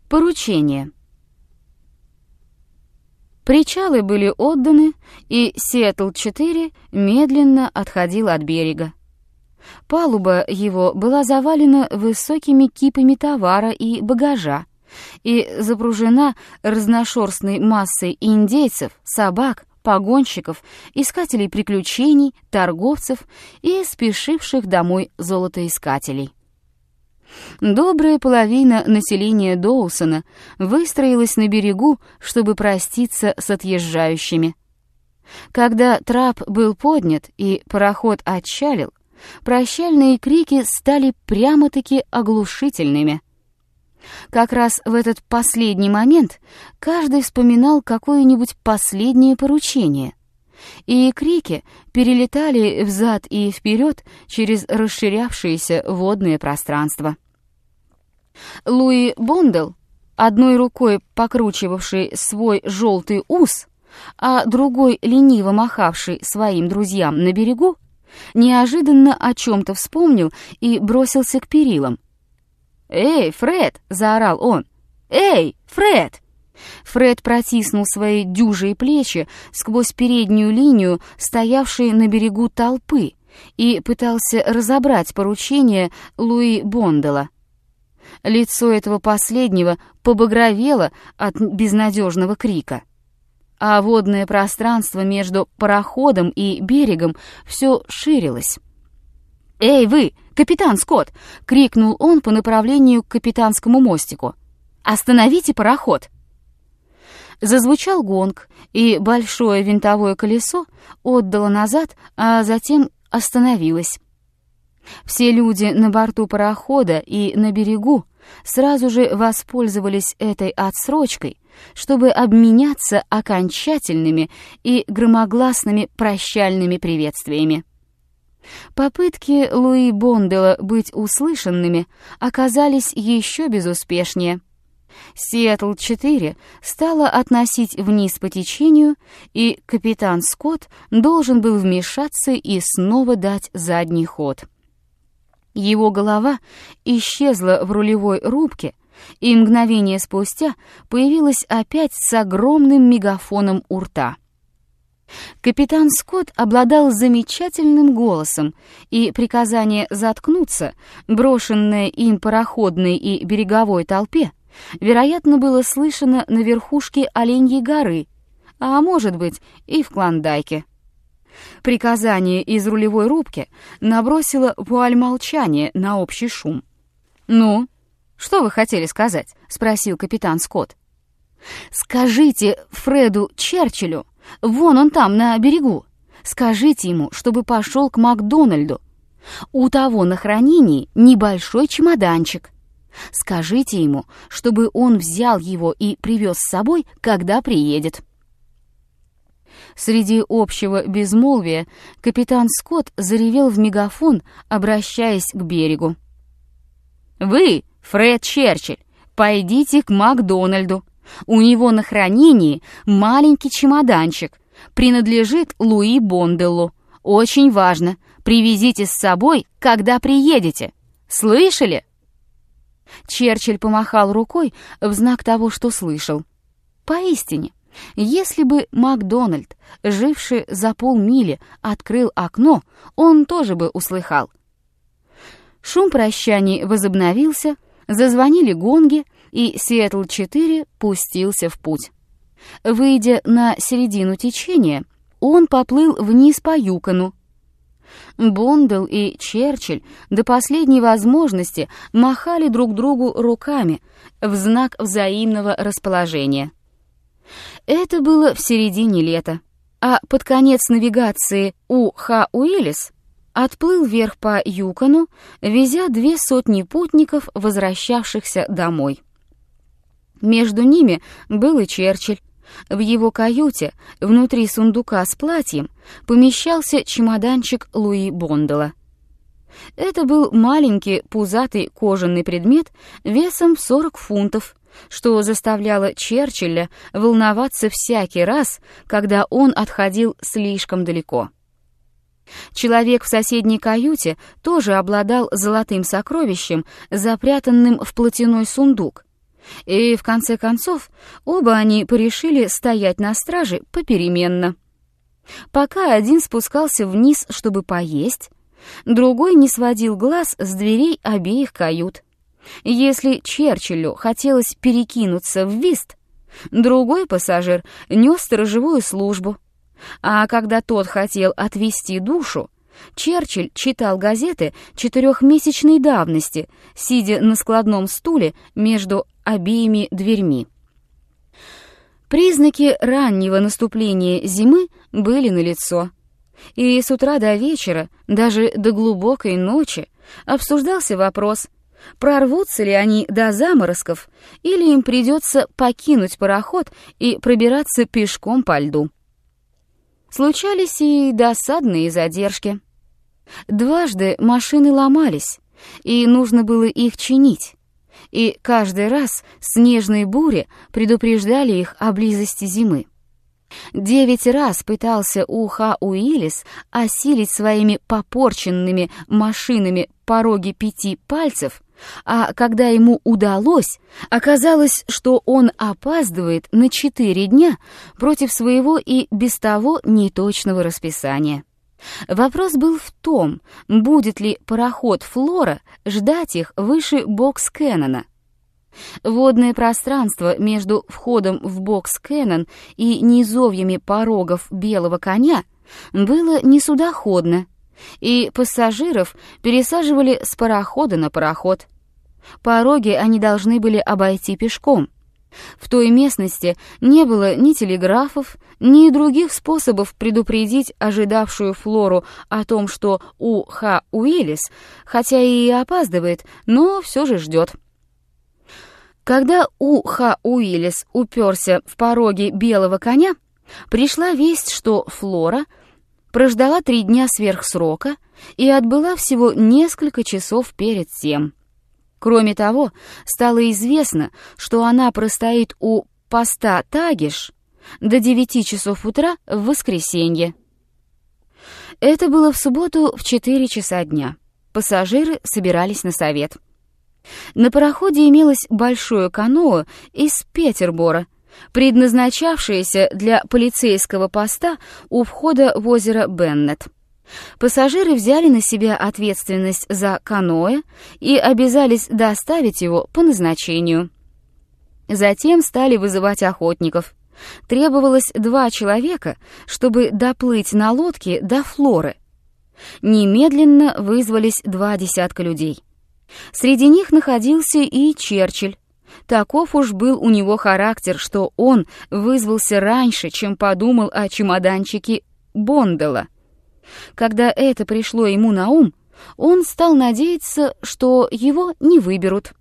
Поручение. Причалы были отданы, и Сиэтл-4 медленно отходил от берега. Палуба его была завалена высокими кипами товара и багажа и запружена разношерстной массой индейцев, собак, погонщиков, искателей приключений, торговцев и спешивших домой золотоискателей. Добрая половина населения Доусона выстроилась на берегу, чтобы проститься с отъезжающими. Когда трап был поднят и пароход отчалил, прощальные крики стали прямо-таки оглушительными. Как раз в этот последний момент каждый вспоминал какое-нибудь последнее поручение, и крики перелетали взад и вперед через расширявшееся водное пространство. Луи Бондел, одной рукой покручивавший свой желтый ус, а другой лениво махавший своим друзьям на берегу, неожиданно о чем-то вспомнил и бросился к перилам. «Эй, Фред!» — заорал он. «Эй, Фред!» Фред протиснул свои дюжие плечи сквозь переднюю линию, стоявшей на берегу толпы, и пытался разобрать поручение Луи Бондела. Лицо этого последнего побагровело от безнадежного крика, а водное пространство между пароходом и берегом все ширилось. «Эй, вы, капитан Скотт!» — крикнул он по направлению к капитанскому мостику. «Остановите пароход!» Зазвучал гонг, и большое винтовое колесо отдало назад, а затем остановилось. Все люди на борту парохода и на берегу сразу же воспользовались этой отсрочкой, чтобы обменяться окончательными и громогласными прощальными приветствиями. Попытки Луи Бондела быть услышанными оказались еще безуспешнее. Сиэтл-4 стала относить вниз по течению, и капитан Скотт должен был вмешаться и снова дать задний ход. Его голова исчезла в рулевой рубке, и мгновение спустя появилась опять с огромным мегафоном у рта. Капитан Скотт обладал замечательным голосом, и приказание заткнуться, брошенное им пароходной и береговой толпе, вероятно, было слышно на верхушке Оленьей горы, а может быть и в Клондайке. Приказание из рулевой рубки набросило вуаль молчания на общий шум. «Ну, что вы хотели сказать?» — спросил капитан Скотт. «Скажите Фреду Черчиллю, вон он там, на берегу, скажите ему, чтобы пошел к Макдональду. У того на хранении небольшой чемоданчик. Скажите ему, чтобы он взял его и привез с собой, когда приедет». Среди общего безмолвия капитан Скотт заревел в мегафон, обращаясь к берегу. «Вы, Фред Черчилль, пойдите к Макдональду. У него на хранении маленький чемоданчик, принадлежит Луи Бонделлу. Очень важно, привезите с собой, когда приедете. Слышали?» Черчилль помахал рукой в знак того, что слышал. Поистине, если бы Макдональд, живший за полмили, открыл окно, он тоже бы услыхал. Шум прощаний возобновился, зазвонили гонги, и Сиэтл-4 пустился в путь. Выйдя на середину течения, он поплыл вниз по Юкону. Бондел и Черчилль до последней возможности махали друг другу руками в знак взаимного расположения. Это было в середине лета, а под конец навигации У.Х. Уиллис отплыл вверх по Юкону, везя 200 путников, возвращавшихся домой. Между ними был и Черчилль. В его каюте, внутри сундука с платьем, помещался чемоданчик Луи Бондела. Это был маленький пузатый кожаный предмет весом 40 фунтов, что заставляло Черчилля волноваться всякий раз, когда он отходил слишком далеко. Человек в соседней каюте тоже обладал золотым сокровищем, запрятанным в платяной сундук, и в конце концов оба они порешили стоять на страже попеременно. Пока один спускался вниз, чтобы поесть, другой не сводил глаз с дверей обеих кают. Если Черчиллю хотелось перекинуться в вист, другой пассажир нес сторожевую службу, а когда тот хотел отвести душу, Черчилль читал газеты 4-месячной давности, сидя на складном стуле между обеими дверьми. Признаки раннего наступления зимы были налицо, и с утра до вечера, даже до глубокой ночи, обсуждался вопрос, прорвутся ли они до заморозков или им придется покинуть пароход и пробираться пешком по льду. Случались и досадные задержки. Дважды машины ломались, и нужно было их чинить, и каждый раз снежные бури предупреждали их о близости зимы. 9 раз пытался У.Х. Уиллис осилить своими попорченными машинами пороги 5 пальцев, а когда ему удалось, оказалось, что он опаздывает на 4 дня против своего и без того неточного расписания. Вопрос был в том, будет ли пароход «Флора» ждать их выше Бокс-Кеннона. Водное пространство между входом в Бокс-Кеннон и низовьями порогов Белого коня было несудоходно, и пассажиров пересаживали с парохода на пароход. Пороги они должны были обойти пешком. В той местности не было ни телеграфов, ни других способов предупредить ожидавшую Флору о том, что У.Х. Уиллис, хотя и опаздывает, но все же ждет. Когда У.Х. Уиллис уперся в пороги Белого коня, пришла весть, что Флора прождала 3 дня сверх срока и отбыла всего несколько часов перед тем. Кроме того, стало известно, что она простоит у поста Тагиш до 9 часов утра в воскресенье. Это было в субботу в 4 часа дня. Пассажиры собирались на совет. На пароходе имелось большое каноэ из Петербора, предназначавшееся для полицейского поста у входа в озеро Беннет. Пассажиры взяли на себя ответственность за каноэ и обязались доставить его по назначению. Затем стали вызывать охотников. Требовалось 2 человека, чтобы доплыть на лодке до Флоры. Немедленно вызвались 2 десятка людей. Среди них находился и Черчилль. Таков уж был у него характер, что он вызвался раньше, чем подумал о чемоданчике Бонделла. Когда это пришло ему на ум, он стал надеяться, что его не выберут.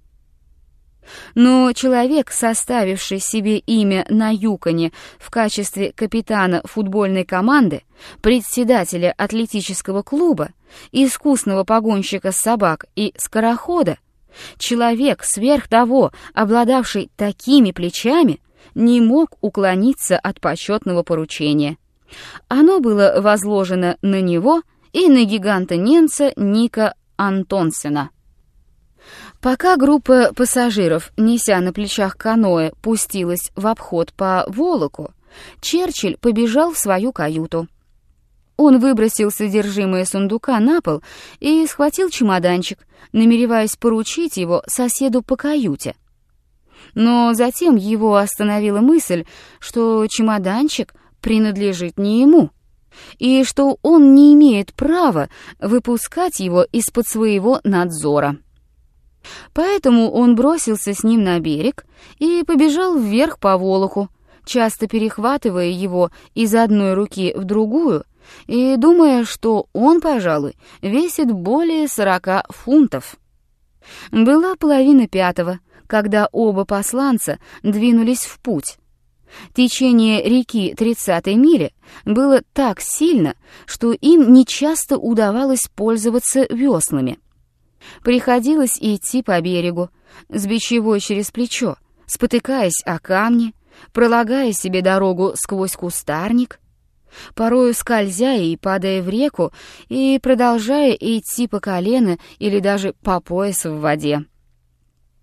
Но человек, составивший себе имя на Юконе в качестве капитана футбольной команды, председателя атлетического клуба, искусного погонщика собак и скорохода, человек, сверх того, обладавший такими плечами, не мог уклониться от почетного поручения. Оно было возложено на него и на гиганта-немца Ника Антонсена. Пока группа пассажиров, неся на плечах каноэ, пустилась в обход по Волоку, Черчилль побежал в свою каюту. Он выбросил содержимое сундука на пол и схватил чемоданчик, намереваясь поручить его соседу по каюте. Но затем его остановила мысль, что чемоданчик принадлежит не ему, и что он не имеет права выпускать его из-под своего надзора. Поэтому он бросился с ним на берег и побежал вверх по Волоху, часто перехватывая его из одной руки в другую и думая, что он, пожалуй, весит более 40 фунтов. Была 4:30, когда оба посланца двинулись в путь. Течение реки 30-й мили было так сильно, что им нечасто удавалось пользоваться веслами. Приходилось идти по берегу, с бичевой через плечо, спотыкаясь о камни, пролагая себе дорогу сквозь кустарник, порою скользя и падая в реку и продолжая идти по колено или даже по пояс в воде.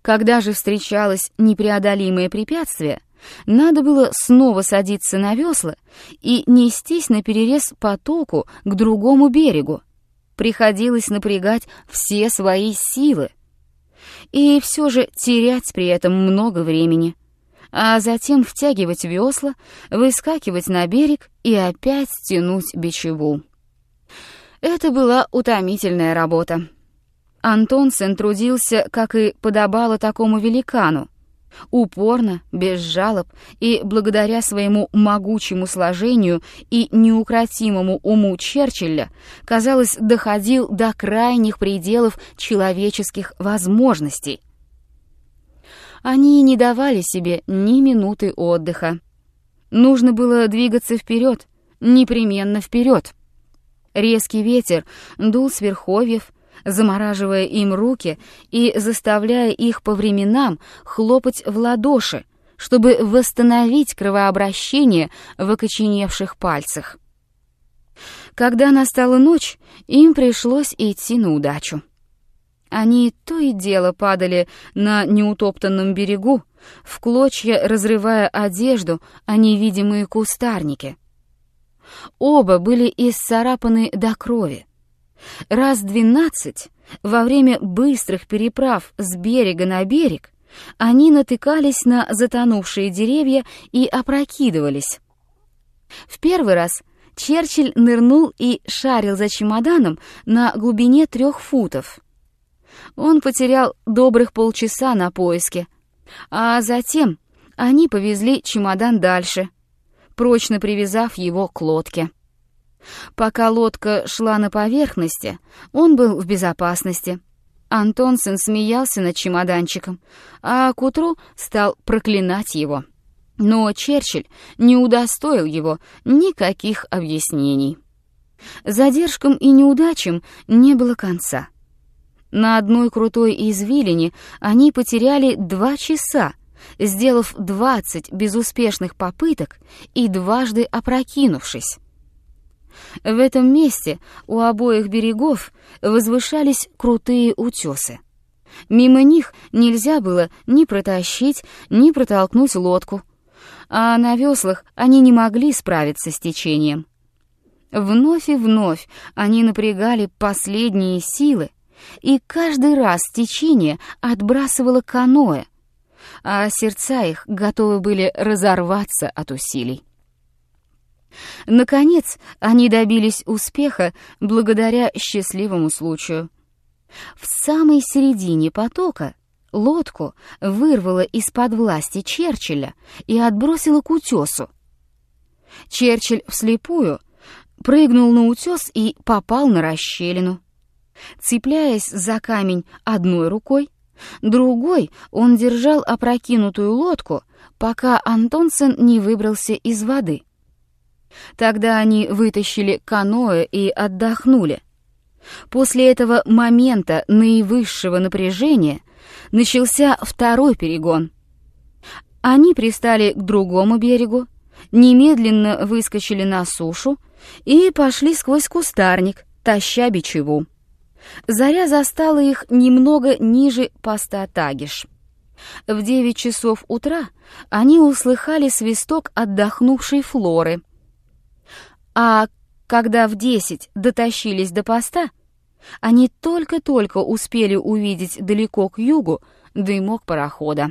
Когда же встречалось непреодолимое препятствие, надо было снова садиться на весла и нестись наперерез потоку к другому берегу. Приходилось напрягать все свои силы. И все же терять при этом много времени, а затем втягивать весла, выскакивать на берег и опять тянуть бичеву. Это была утомительная работа. Антонсен трудился, как и подобало такому великану, упорно, без жалоб и благодаря своему могучему сложению и неукротимому уму Черчилля, казалось, доходил до крайних пределов человеческих возможностей. Они не давали себе ни минуты отдыха. Нужно было двигаться вперед, непременно вперед. Резкий ветер дул с верховьев, замораживая им руки и заставляя их по временам хлопать в ладоши, чтобы восстановить кровообращение в окоченевших пальцах. Когда настала ночь, им пришлось идти на удачу. Они то и дело падали на неутоптанном берегу, в клочья разрывая одежду о невидимые кустарники. Оба были исцарапаны до крови. Раз 12 во время быстрых переправ с берега на берег они натыкались на затонувшие деревья и опрокидывались. В первый раз Черчилль нырнул и шарил за чемоданом на глубине 3 футов. Он потерял добрых полчаса на поиске, а затем они повезли чемодан дальше, прочно привязав его к лодке. Пока лодка шла на поверхности, он был в безопасности. Антонсен смеялся над чемоданчиком, а к утру стал проклинать его. Но Черчилль не удостоил его никаких объяснений. Задержкам и неудачам не было конца. На одной крутой извилине они потеряли 2 часа, сделав 20 безуспешных попыток и дважды опрокинувшись. В этом месте у обоих берегов возвышались крутые утесы. Мимо них нельзя было ни протащить, ни протолкнуть лодку, а на веслах они не могли справиться с течением. Вновь и вновь они напрягали последние силы, и каждый раз течение отбрасывало каноэ, а сердца их готовы были разорваться от усилий. Наконец, они добились успеха благодаря счастливому случаю. В самой середине потока лодку вырвало из-под власти Черчилля и отбросило к утесу. Черчилль вслепую прыгнул на утес и попал на расщелину. Цепляясь за камень одной рукой, другой он держал опрокинутую лодку, пока Антонсен не выбрался из воды. Тогда они вытащили каноэ и отдохнули. После этого момента наивысшего напряжения начался второй перегон. Они пристали к другому берегу, немедленно выскочили на сушу и пошли сквозь кустарник, таща бичеву. Заря застала их немного ниже поста Тагиш. В 9 часов утра они услыхали свисток отдохнувшей Флоры. А когда в 10 дотащились до поста, они только-только успели увидеть далеко к югу дымок парохода.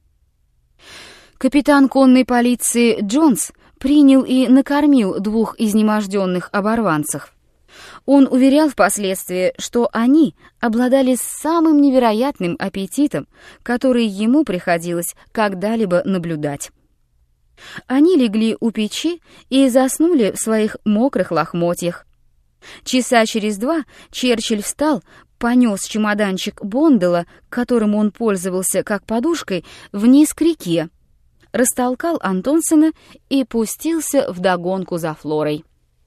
Капитан конной полиции Джонс принял и накормил 2 изнеможденных оборванцев. Он уверял впоследствии, что они обладали самым невероятным аппетитом, который ему приходилось когда-либо наблюдать. Они легли у печи и заснули в своих мокрых лохмотьях. Часа через 2 Черчилль встал, понес чемоданчик Бондела, которым он пользовался как подушкой, вниз к реке, растолкал Антонсена и пустился вдогонку за Флорой.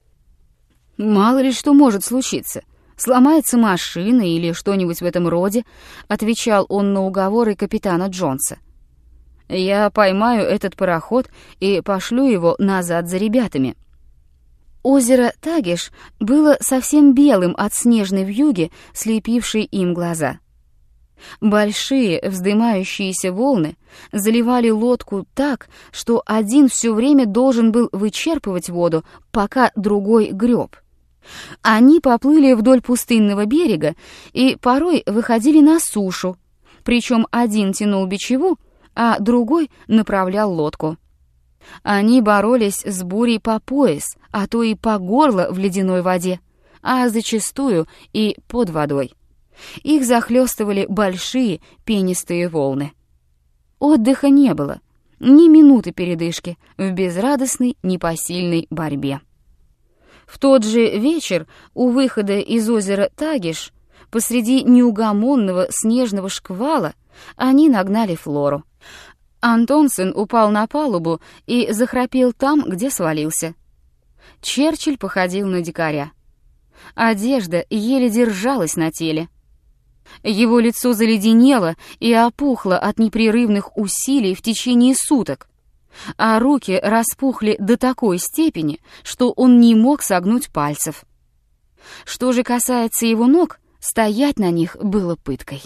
«Мало ли что может случиться. Сломается машина или что-нибудь в этом роде», — отвечал он на уговоры капитана Джонса. «Я поймаю этот пароход и пошлю его назад за ребятами». Озеро Тагиш было совсем белым от снежной вьюги, слепившей им глаза. Большие вздымающиеся волны заливали лодку так, что один все время должен был вычерпывать воду, пока другой греб. Они поплыли вдоль пустынного берега и порой выходили на сушу, причем один тянул бичеву, а другой направлял лодку. Они боролись с бурей по пояс, а то и по горло в ледяной воде, а зачастую и под водой. Их захлестывали большие пенистые волны. Отдыха не было, ни минуты передышки в безрадостной непосильной борьбе. В тот же вечер у выхода из озера Тагиш посреди неугомонного снежного шквала они нагнали Флору. Антонсен упал на палубу и захрапел там, где свалился. Черчилль походил на дикаря. Одежда еле держалась на теле. Его лицо заледенело и опухло от непрерывных усилий в течение суток, а руки распухли до такой степени, что он не мог согнуть пальцев. Что же касается его ног, стоять на них было пыткой.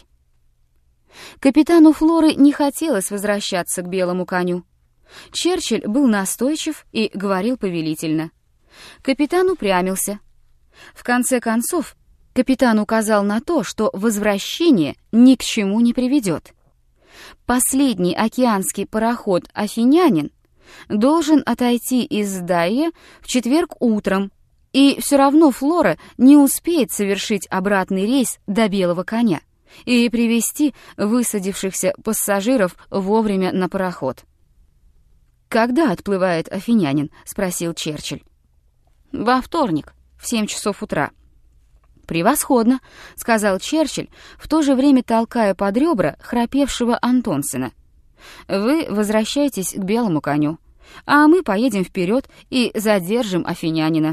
Капитану Флоры не хотелось возвращаться к белому коню. Черчилль был настойчив и говорил повелительно. Капитан упрямился. В конце концов, капитан указал на то, что возвращение ни к чему не приведет. Последний океанский пароход «Афинянин» должен отойти из Дайе в четверг утром, и все равно Флора не успеет совершить обратный рейс до белого коня и привезти высадившихся пассажиров вовремя на пароход. «Когда отплывает «Афинянин»?» — спросил Черчилль. «Во вторник, в 7 часов утра». «Превосходно», — сказал Черчилль, в то же время толкая под ребра храпевшего Антонсена. «Вы возвращайтесь к белому коню, а мы поедем вперед и задержим «Афинянина».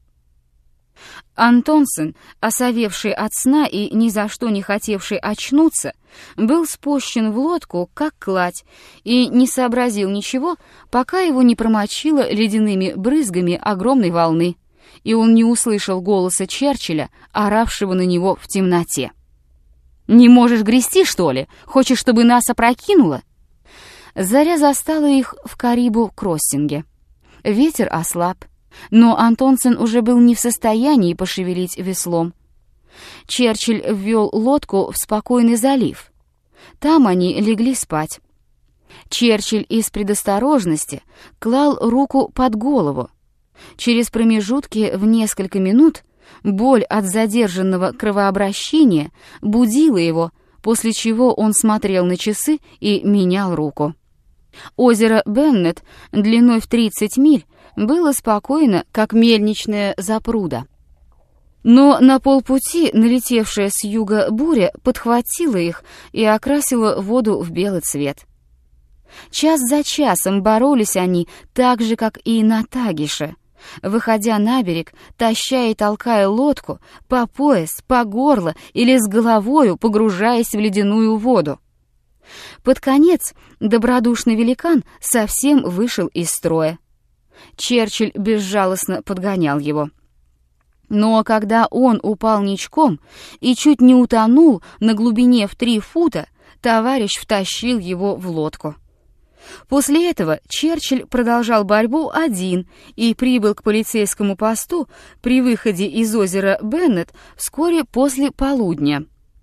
Антонсен, осовевший от сна и ни за что не хотевший очнуться, был спущен в лодку, как кладь, и не сообразил ничего, пока его не промочило ледяными брызгами огромной волны, и он не услышал голоса Черчилля, оравшего на него в темноте. «Не можешь грести, что ли? Хочешь, чтобы нас опрокинуло?» Заря застала их в Карибу-кроссинге. Ветер ослаб, но Антонсен уже был не в состоянии пошевелить веслом. Черчилль ввел лодку в спокойный залив. Там они легли спать. Черчилль из предосторожности клал руку под голову. Через промежутки в несколько минут боль от задержанного кровообращения будила его, после чего он смотрел на часы и менял руку. Озеро Беннет длиной в 30 миль было спокойно, как мельничная запруда. Но на полпути налетевшая с юга буря подхватила их и окрасила воду в белый цвет. Час за часом боролись они так же, как и на Тагише, выходя на берег, таща и толкая лодку по пояс, по горло или с головою погружаясь в ледяную воду. Под конец добродушный великан совсем вышел из строя. Черчилль безжалостно подгонял его. Но когда он упал ничком и чуть не утонул на глубине в 3 фута, товарищ втащил его в лодку. После этого Черчилль продолжал борьбу один и прибыл к полицейскому посту при выходе из озера Беннет вскоре после полудня.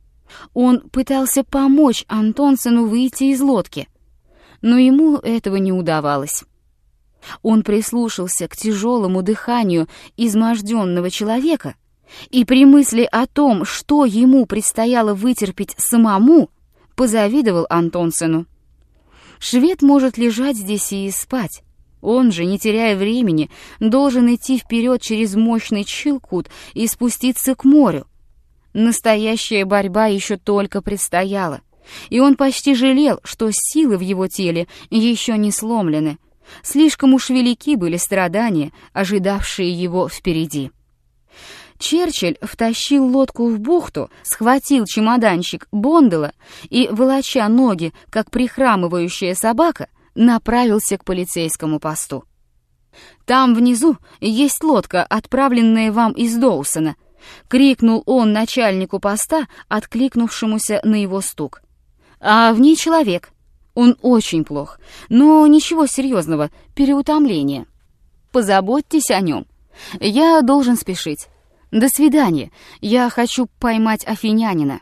Он пытался помочь Антонсену выйти из лодки, но ему этого не удавалось. Он прислушался к тяжелому дыханию изможденного человека и при мысли о том, что ему предстояло вытерпеть самому, позавидовал Антонсену. Швед может лежать здесь и спать. Он же, не теряя времени, должен идти вперед через мощный Чилкут и спуститься к морю. Настоящая борьба еще только предстояла, и он почти жалел, что силы в его теле еще не сломлены. Слишком уж велики были страдания, ожидавшие его впереди. Черчилль втащил лодку в бухту, схватил чемоданчик Бондела и, волоча ноги, как прихрамывающая собака, направился к полицейскому посту. «Там внизу есть лодка, отправленная вам из Доусона. — крикнул он начальнику поста, откликнувшемуся на его стук. «А в ней человек. Он очень плох, но ничего серьезного, переутомление. Позаботьтесь о нем. Я должен спешить. До свидания. Я хочу поймать афинянина».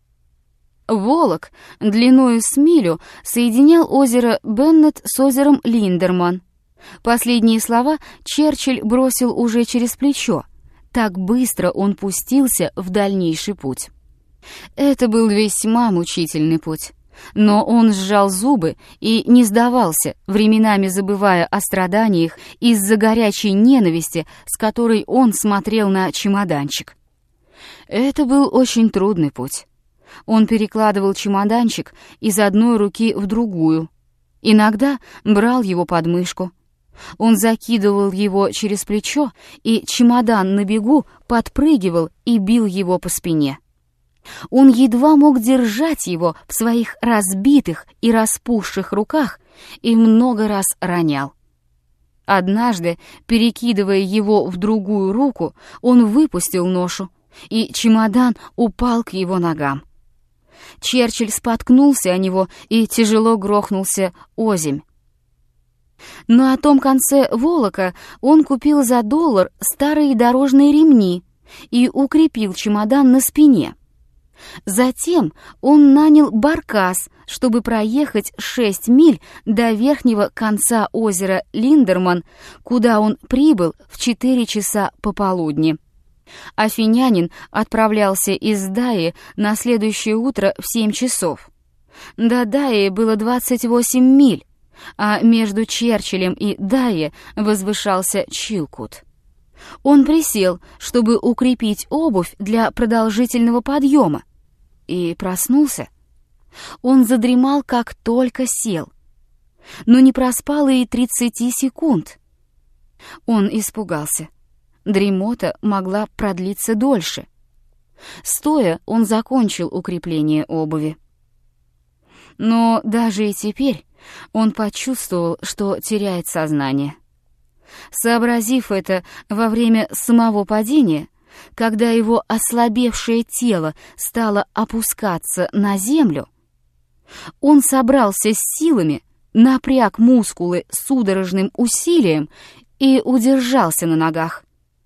Волок длиною с милю соединял озеро Беннет с озером Линдерман. Последние слова Черчилль бросил уже через плечо. Так быстро он пустился в дальнейший путь. Это был весьма мучительный путь. Но он сжал зубы и не сдавался, временами забывая о страданиях из-за горячей ненависти, с которой он смотрел на чемоданчик. Это был очень трудный путь. Он перекладывал чемоданчик из одной руки в другую. Иногда брал его под мышку. Он закидывал его через плечо, и чемодан на бегу подпрыгивал и бил его по спине. Он едва мог держать его в своих разбитых и распухших руках и много раз ронял. Однажды, перекидывая его в другую руку, он выпустил ношу, и чемодан упал к его ногам. Черчилль споткнулся о него и тяжело грохнулся озимь. На том конце волока он купил за $1 старые дорожные ремни и укрепил чемодан на спине. Затем он нанял баркас, чтобы проехать 6 миль до верхнего конца озера Линдерман, куда он прибыл в 4 часа пополудни. Афинянин отправлялся из Даи на следующее утро в 7 часов. До Даи было 28 миль, а между Черчиллем и Даи возвышался Чилкут. Он присел, чтобы укрепить обувь для продолжительного подъема, и проснулся. Он задремал, как только сел, но не проспал и 30 секунд. Он испугался. Дремота могла продлиться дольше. Стоя, он закончил укрепление обуви. Но даже и теперь он почувствовал, что теряет сознание. Сообразив это во время самого падения, когда его ослабевшее тело стало опускаться на землю, он собрался с силами, напряг мускулы судорожным усилием и удержался на ногах.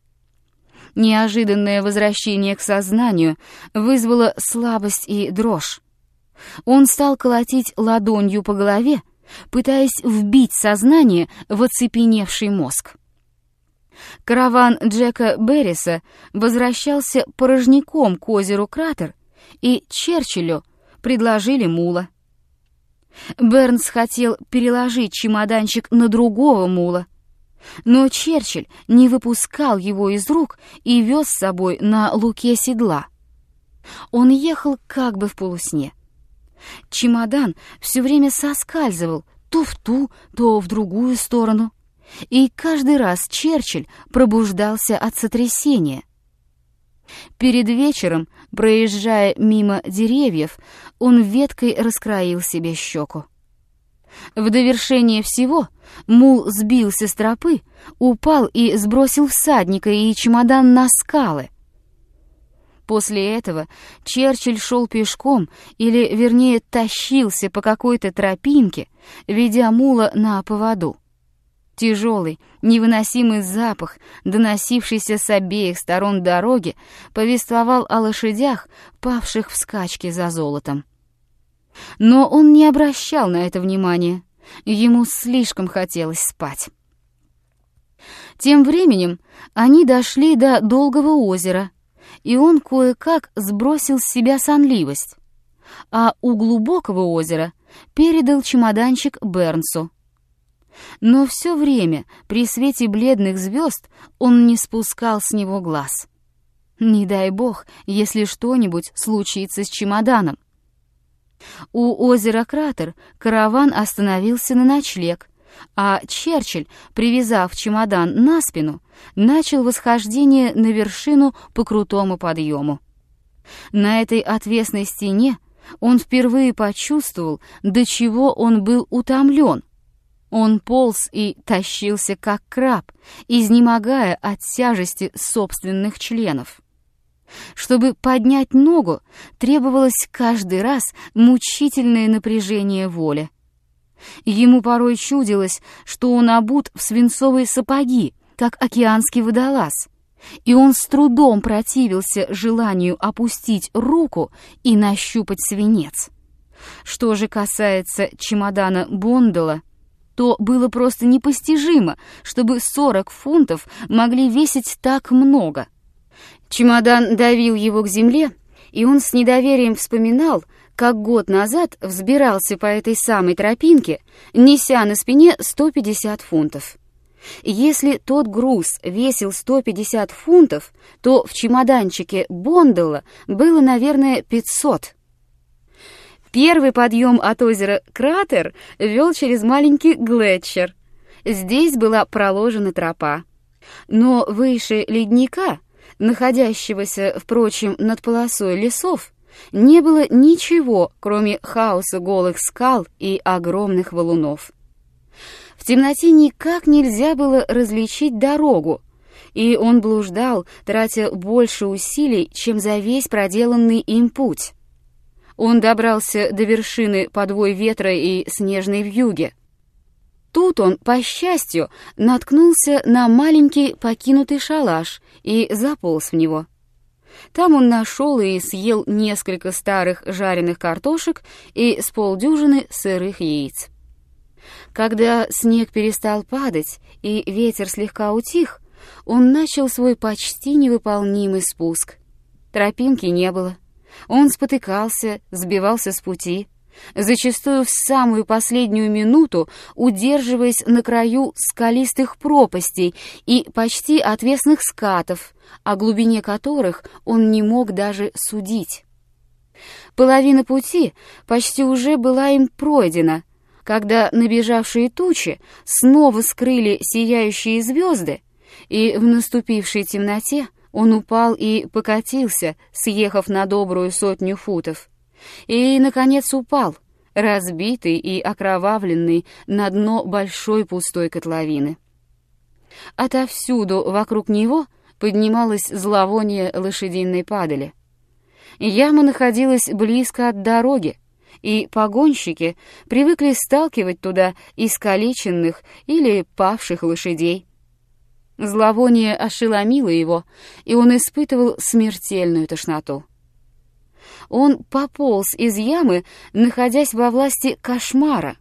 Неожиданное возвращение к сознанию вызвало слабость и дрожь. Он стал колотить ладонью по голове, пытаясь вбить сознание в оцепеневший мозг. Караван Джека Берриса возвращался порожняком к озеру Кратер, и Черчиллю предложили мула. Бернс хотел переложить чемоданчик на другого мула, но Черчилль не выпускал его из рук и вез с собой на луке седла. Он ехал как бы в полусне. Чемодан все время соскальзывал то в ту, то в другую сторону, и каждый раз Черчилль пробуждался от сотрясения. Перед вечером, проезжая мимо деревьев, он веткой раскроил себе щеку. В довершение всего мул сбился с тропы, упал и сбросил всадника и чемодан на скалы. После этого Черчилль шел пешком, или, вернее, тащился по какой-то тропинке, ведя мула на поводу. Тяжелый, невыносимый запах, доносившийся с обеих сторон дороги, повествовал о лошадях, павших в скачке за золотом. Но он не обращал на это внимания, ему слишком хотелось спать. Тем временем они дошли до Долгого озера, и он кое-как сбросил с себя сонливость, а у Глубокого озера передал чемоданчик Бернсу. Но все время при свете бледных звезд он не спускал с него глаз. Не дай бог, если что-нибудь случится с чемоданом. У озера Кратер караван остановился на ночлег, а Черчилль, привязав чемодан на спину, начал восхождение на вершину по крутому подъему. На этой отвесной стене он впервые почувствовал, до чего он был утомлен. Он полз и тащился, как краб, изнемогая от тяжести собственных членов. Чтобы поднять ногу, требовалось каждый раз мучительное напряжение воли. Ему порой чудилось, что он обут в свинцовые сапоги, как океанский водолаз, и он с трудом противился желанию опустить руку и нащупать свинец. Что же касается чемодана Бондела, то было просто непостижимо, чтобы 40 фунтов могли весить так много. Чемодан давил его к земле, и он с недоверием вспоминал, как год назад взбирался по этой самой тропинке, неся на спине 150 фунтов. Если тот груз весил 150 фунтов, то в чемоданчике Бондела было, наверное, 500. Первый подъем от озера Кратер вел через маленький глетчер. Здесь была проложена тропа. Но выше ледника, находящегося, впрочем, над полосой лесов, не было ничего, кроме хаоса голых скал и огромных валунов. В темноте никак нельзя было различить дорогу, и он блуждал, тратя больше усилий, чем за весь проделанный им путь. Он добрался до вершины подвой ветра и снежной вьюги. Тут он, по счастью, наткнулся на маленький покинутый шалаш и заполз в него. Там он нашел и съел несколько старых жареных картошек и с полдюжины сырых яиц. Когда снег перестал падать и ветер слегка утих, он начал свой почти невыполнимый спуск. Тропинки не было. Он спотыкался, сбивался с пути, зачастую в самую последнюю минуту удерживаясь на краю скалистых пропастей и почти отвесных скатов, о глубине которых он не мог даже судить. Половина пути почти уже была им пройдена, когда набежавшие тучи снова скрыли сияющие звезды, и в наступившей темноте он упал и покатился, съехав на добрую 100 футов. И, наконец, упал, разбитый и окровавленный, на дно большой пустой котловины. Отовсюду вокруг него поднималось зловоние лошадиной падали. Яма находилась близко от дороги, и погонщики привыкли сталкивать туда искалеченных или павших лошадей. Зловоние ошеломило его, и он испытывал смертельную тошноту. Он пополз из ямы, находясь во власти кошмара.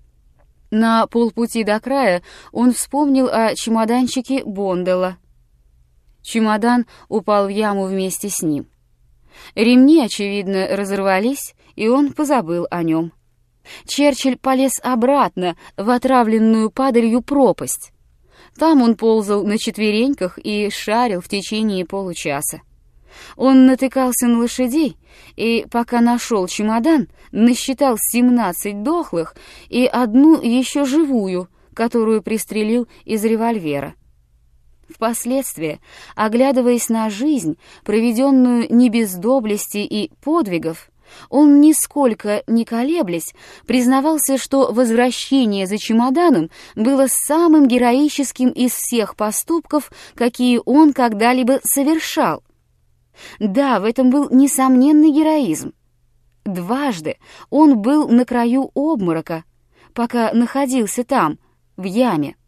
На полпути до края он вспомнил о чемоданчике Бондела. Чемодан упал в яму вместе с ним. Ремни, очевидно, разорвались, и он позабыл о нем. Черчилль полез обратно в отравленную падалью пропасть. Там он ползал на четвереньках и шарил в течение получаса. Он натыкался на лошадей, и, пока нашел чемодан, насчитал 17 дохлых и одну еще живую, которую пристрелил из револьвера. Впоследствии, оглядываясь на жизнь, проведенную не без доблести и подвигов, он, нисколько не колеблясь, признавался, что возвращение за чемоданом было самым героическим из всех поступков, какие он когда-либо совершал. Да, в этом был несомненный героизм. Дважды он был на краю обморока, пока находился там, в яме.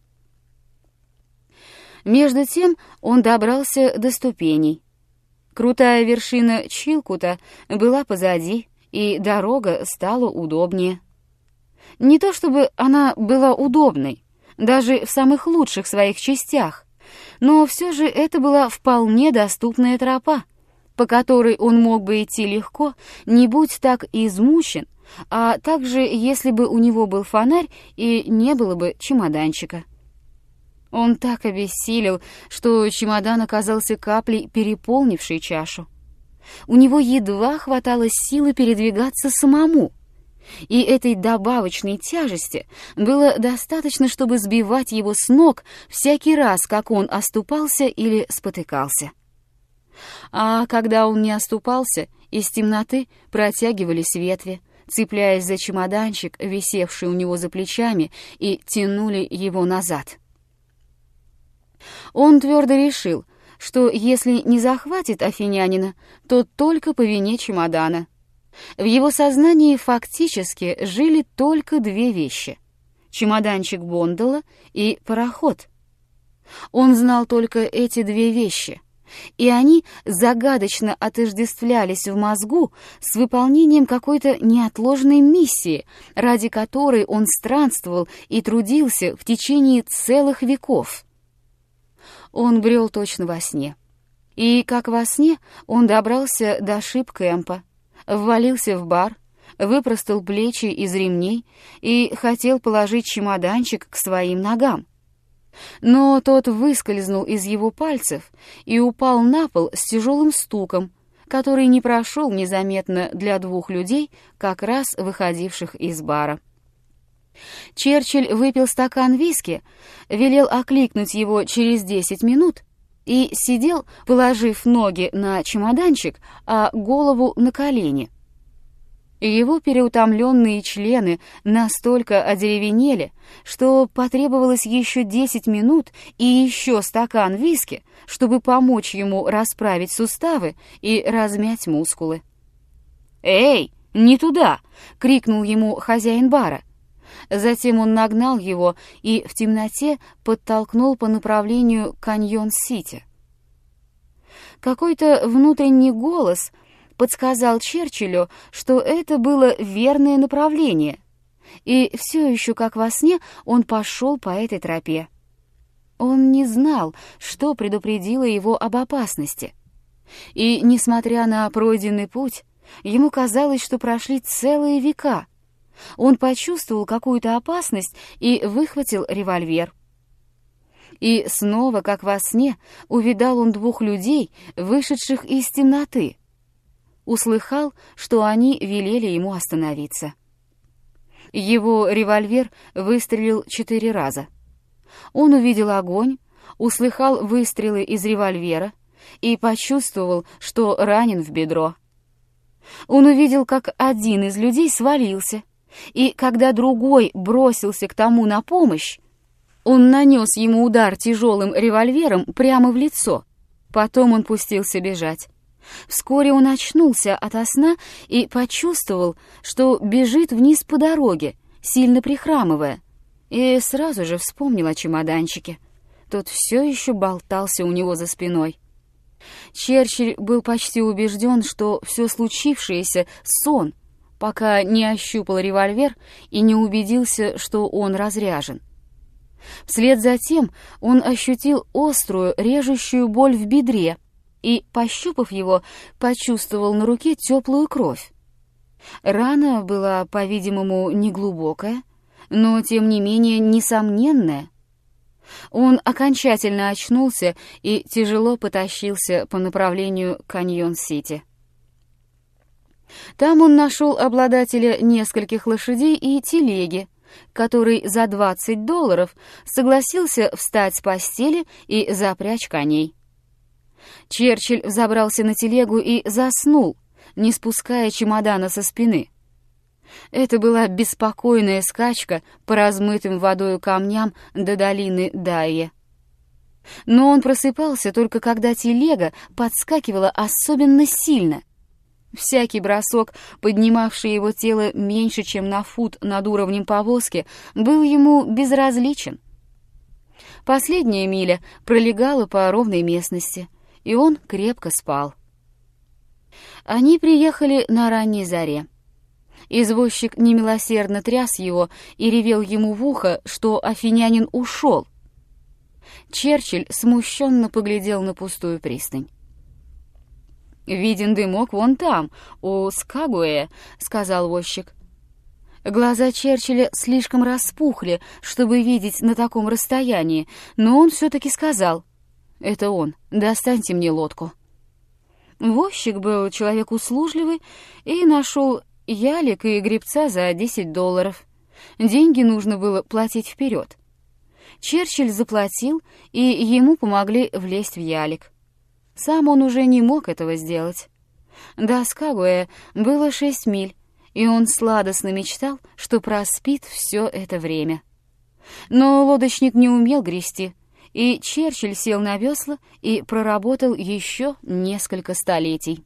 Между тем он добрался до ступеней. Крутая вершина Чилкута была позади, и дорога стала удобнее. Не то чтобы она была удобной, даже в самых лучших своих частях, но все же это была вполне доступная тропа, по которой он мог бы идти легко, не будь так измучен, а также если бы у него был фонарь и не было бы чемоданчика. Он так обессилел, что чемодан оказался каплей, переполнившей чашу. У него едва хватало силы передвигаться самому, и этой добавочной тяжести было достаточно, чтобы сбивать его с ног всякий раз, как он оступался или спотыкался. А когда он не оступался, из темноты протягивались ветви, цепляясь за чемоданчик, висевший у него за плечами, и тянули его назад. Он твердо решил, что если не захватит афинянина, то только по вине чемодана. В его сознании фактически жили только две вещи — чемоданчик Бондола и пароход. Он знал только эти две вещи, и они загадочно отождествлялись в мозгу с выполнением какой-то неотложной миссии, ради которой он странствовал и трудился в течение целых веков. Он брел точно во сне. И, как во сне, он добрался до шип-кэмпа, ввалился в бар, выпростал плечи из ремней и хотел положить чемоданчик к своим ногам. Но тот выскользнул из его пальцев и упал на пол с тяжелым стуком, который не прошел незаметно для двух людей, как раз выходивших из бара. Черчилль выпил стакан виски, велел окликнуть его через 10 минут и сидел, положив ноги на чемоданчик, а голову на колени. Его переутомленные члены настолько одеревенели, что потребовалось еще 10 минут и еще стакан виски, чтобы помочь ему расправить суставы и размять мускулы. «Эй, не туда!» — крикнул ему хозяин бара. Затем он нагнал его и в темноте подтолкнул по направлению к Каньон-Сити. Какой-то внутренний голос подсказал Черчиллю, что это было верное направление, и все еще как во сне он пошел по этой тропе. Он не знал, что предупредило его об опасности, и, несмотря на пройденный путь, ему казалось, что прошли целые века. Он почувствовал какую-то опасность и выхватил револьвер. И снова, как во сне, увидал он двух людей, вышедших из темноты. Услыхал, что они велели ему остановиться. Его револьвер выстрелил 4 раза. Он увидел огонь, услыхал выстрелы из револьвера и почувствовал, что ранен в бедро. Он увидел, как один из людей свалился, и когда другой бросился к тому на помощь, он нанес ему удар тяжелым револьвером прямо в лицо. Потом он пустился бежать. Вскоре он очнулся ото сна и почувствовал, что бежит вниз по дороге, сильно прихрамывая, и сразу же вспомнил о чемоданчике. Тот все еще болтался у него за спиной. Черчилль был почти убежден, что все случившееся — сон, пока не ощупал револьвер и не убедился, что он разряжен. Вслед за тем он ощутил острую, режущую боль в бедре и, пощупав его, почувствовал на руке теплую кровь. Рана была, по-видимому, неглубокая, но, тем не менее, несомненная. Он окончательно очнулся и тяжело потащился по направлению к Каньон-Сити. Там он нашел обладателя нескольких лошадей и телеги, который за $20 согласился встать с постели и запрячь коней. Черчилль взобрался на телегу и заснул, не спуская чемодана со спины. Это была беспокойная скачка по размытым водою камням до долины Дайе. Но он просыпался только когда телега подскакивала особенно сильно. Всякий бросок, поднимавший его тело меньше, чем на фут над уровнем повозки, был ему безразличен. Последняя миля пролегала по ровной местности, и он крепко спал. Они приехали на ранней заре. Извозчик немилосердно тряс его и ревел ему в ухо, что афинянин ушел. Черчилль смущенно поглядел на пустую пристань. «Виден дымок вон там, у Скагуэя», — сказал возчик. Глаза Черчилля слишком распухли, чтобы видеть на таком расстоянии, но он все-таки сказал: «Это он, достаньте мне лодку». Возчик был человек услужливый и нашел ялик и гребца за $10. Деньги нужно было платить вперед. Черчилль заплатил, и ему помогли влезть в ялик. Сам он уже не мог этого сделать. До Скагуэя было 6 миль, и он сладостно мечтал, что проспит все это время. Но лодочник не умел грести и Черчилль сел на весла и проработал еще несколько столетий.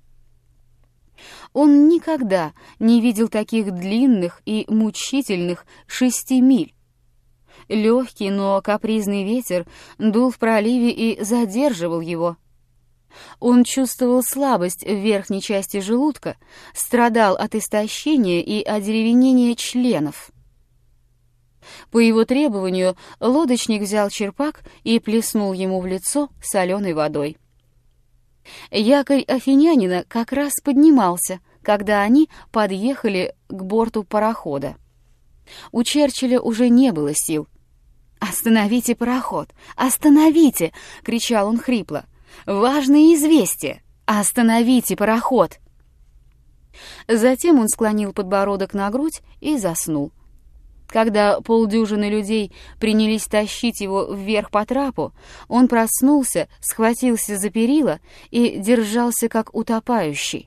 Он никогда не видел таких длинных и мучительных 6 миль. Легкий, но капризный ветер дул в проливе и задерживал его. Он чувствовал слабость в верхней части желудка, страдал от истощения и одеревенения членов. По его требованию лодочник взял черпак и плеснул ему в лицо соленой водой. Якорь афинянина как раз поднимался, когда они подъехали к борту парохода. У Черчилля уже не было сил. «Остановите пароход! Остановите!» — кричал он хрипло. «Важное известие! Остановите пароход!» Затем он склонил подбородок на грудь и заснул. Когда полдюжины людей принялись тащить его вверх по трапу, он проснулся, схватился за перила и держался как утопающий.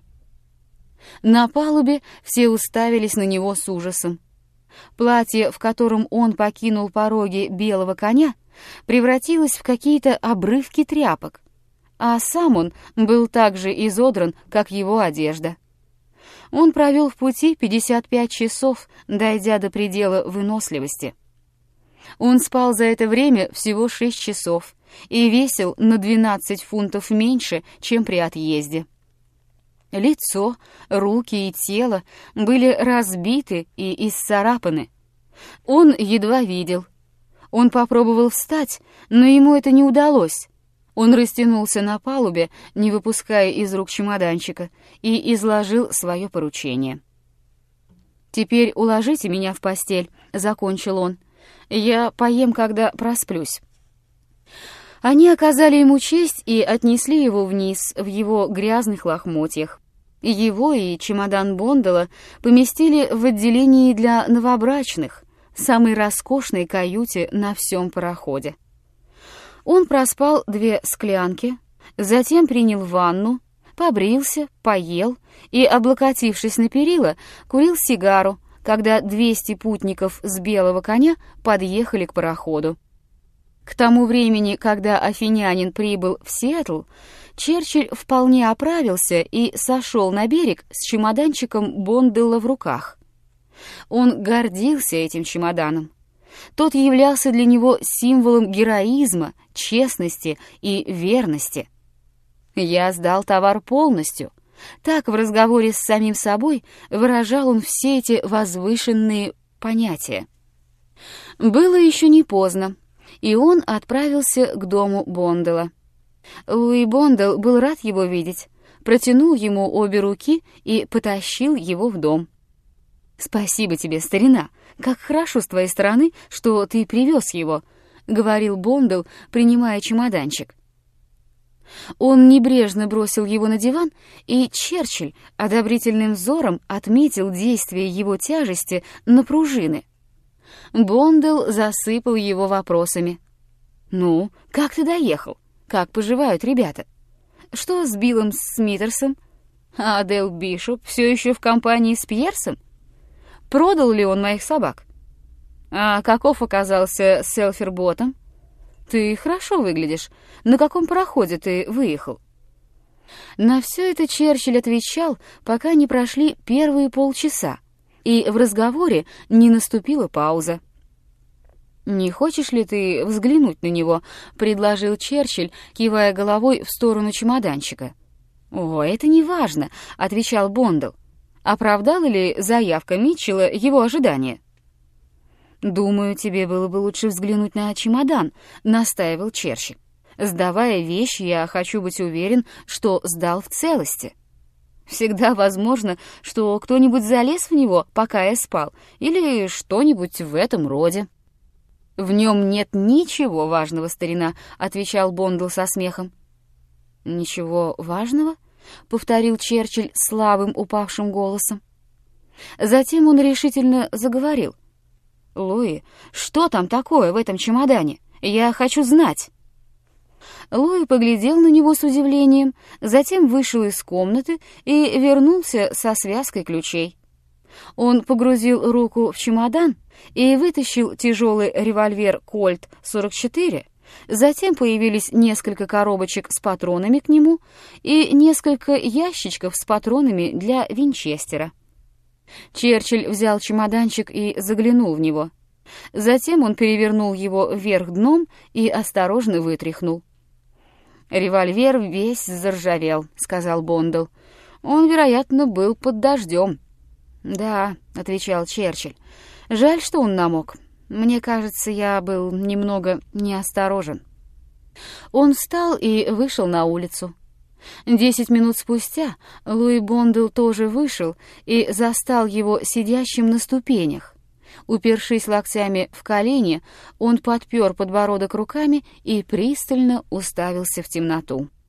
На палубе все уставились на него с ужасом. Платье, в котором он покинул пороги белого коня, превратилось в какие-то обрывки тряпок, а сам он был так же изодран, как его одежда. Он провел в пути 55 часов, дойдя до предела выносливости. Он спал за это время всего 6 часов и весил на 12 фунтов меньше, чем при отъезде. Лицо, руки и тело были разбиты и исцарапаны. Он едва видел. Он попробовал встать, но ему это не удалось. Он растянулся на палубе, не выпуская из рук чемоданчика, и изложил свое поручение. «Теперь уложите меня в постель», — закончил он. «Я поем, когда просплюсь». Они оказали ему честь и отнесли его вниз в его грязных лохмотьях. Его и чемодан Бондела поместили в отделении для новобрачных, самой роскошной каюте на всем пароходе. Он проспал 2 склянки, затем принял ванну, побрился, поел и, облокотившись на перила, курил сигару, когда 200 путников с белого коня подъехали к пароходу. К тому времени, когда афинянин прибыл в Сиэтл, Черчилль вполне оправился и сошел на берег с чемоданчиком Бонделла в руках. Он гордился этим чемоданом. Тот являлся для него символом героизма, честности и верности. «Я сдал товар полностью». Так в разговоре с самим собой выражал он все эти возвышенные понятия. Было еще не поздно, и он отправился к дому Бонделла. Луи Бондел был рад его видеть, протянул ему обе руки и потащил его в дом. «Спасибо тебе, старина, как хорошо с твоей стороны, что ты привез его», — говорил Бондел, принимая чемоданчик. Он небрежно бросил его на диван, и Черчилль одобрительным взором отметил действие его тяжести на пружины. Бондел засыпал его вопросами. «Ну, как ты доехал? Как поживают ребята? Что с Биллом Смитерсом? А Дэл Бишоп все еще в компании с Пьерсом? Продал ли он моих собак? А каков оказался Селферботом? Ты хорошо выглядишь. На каком пароходе ты выехал?» На все это Черчилль отвечал, пока не прошли первые полчаса, и в разговоре не наступила пауза. «Не хочешь ли ты взглянуть на него?» — предложил Черчилль, кивая головой в сторону чемоданчика. «О, это не важно», — отвечал Бондел. «Оправдала ли заявка Митчелла его ожидания?» «Думаю, тебе было бы лучше взглянуть на чемодан», — настаивал Черчилль. «Сдавая вещи, я хочу быть уверен, что сдал в целости. Всегда возможно, что кто-нибудь залез в него, пока я спал, или что-нибудь в этом роде». «В нем нет ничего важного, старина», — отвечал Бондел со смехом. «Ничего важного?» — повторил Черчилль слабым упавшим голосом. Затем он решительно заговорил. «Луи, что там такое в этом чемодане? Я хочу знать». Луи поглядел на него с удивлением, затем вышел из комнаты и вернулся со связкой ключей. Он погрузил руку в чемодан и вытащил тяжелый револьвер «Кольт 44», Затем появились несколько коробочек с патронами к нему и несколько ящичков с патронами для Винчестера. Черчилль взял чемоданчик и заглянул в него. Затем он перевернул его вверх дном и осторожно вытряхнул. «Револьвер весь заржавел», — сказал Бондл. «Он, вероятно, был под дождем». «Да», — отвечал Черчилль, — «жаль, что он намок. Мне кажется, я был немного неосторожен». Он встал и вышел на улицу. 10 минут спустя Луи Бондл тоже вышел и застал его сидящим на ступенях. Упершись локтями в колени, он подпер подбородок руками и пристально уставился в темноту.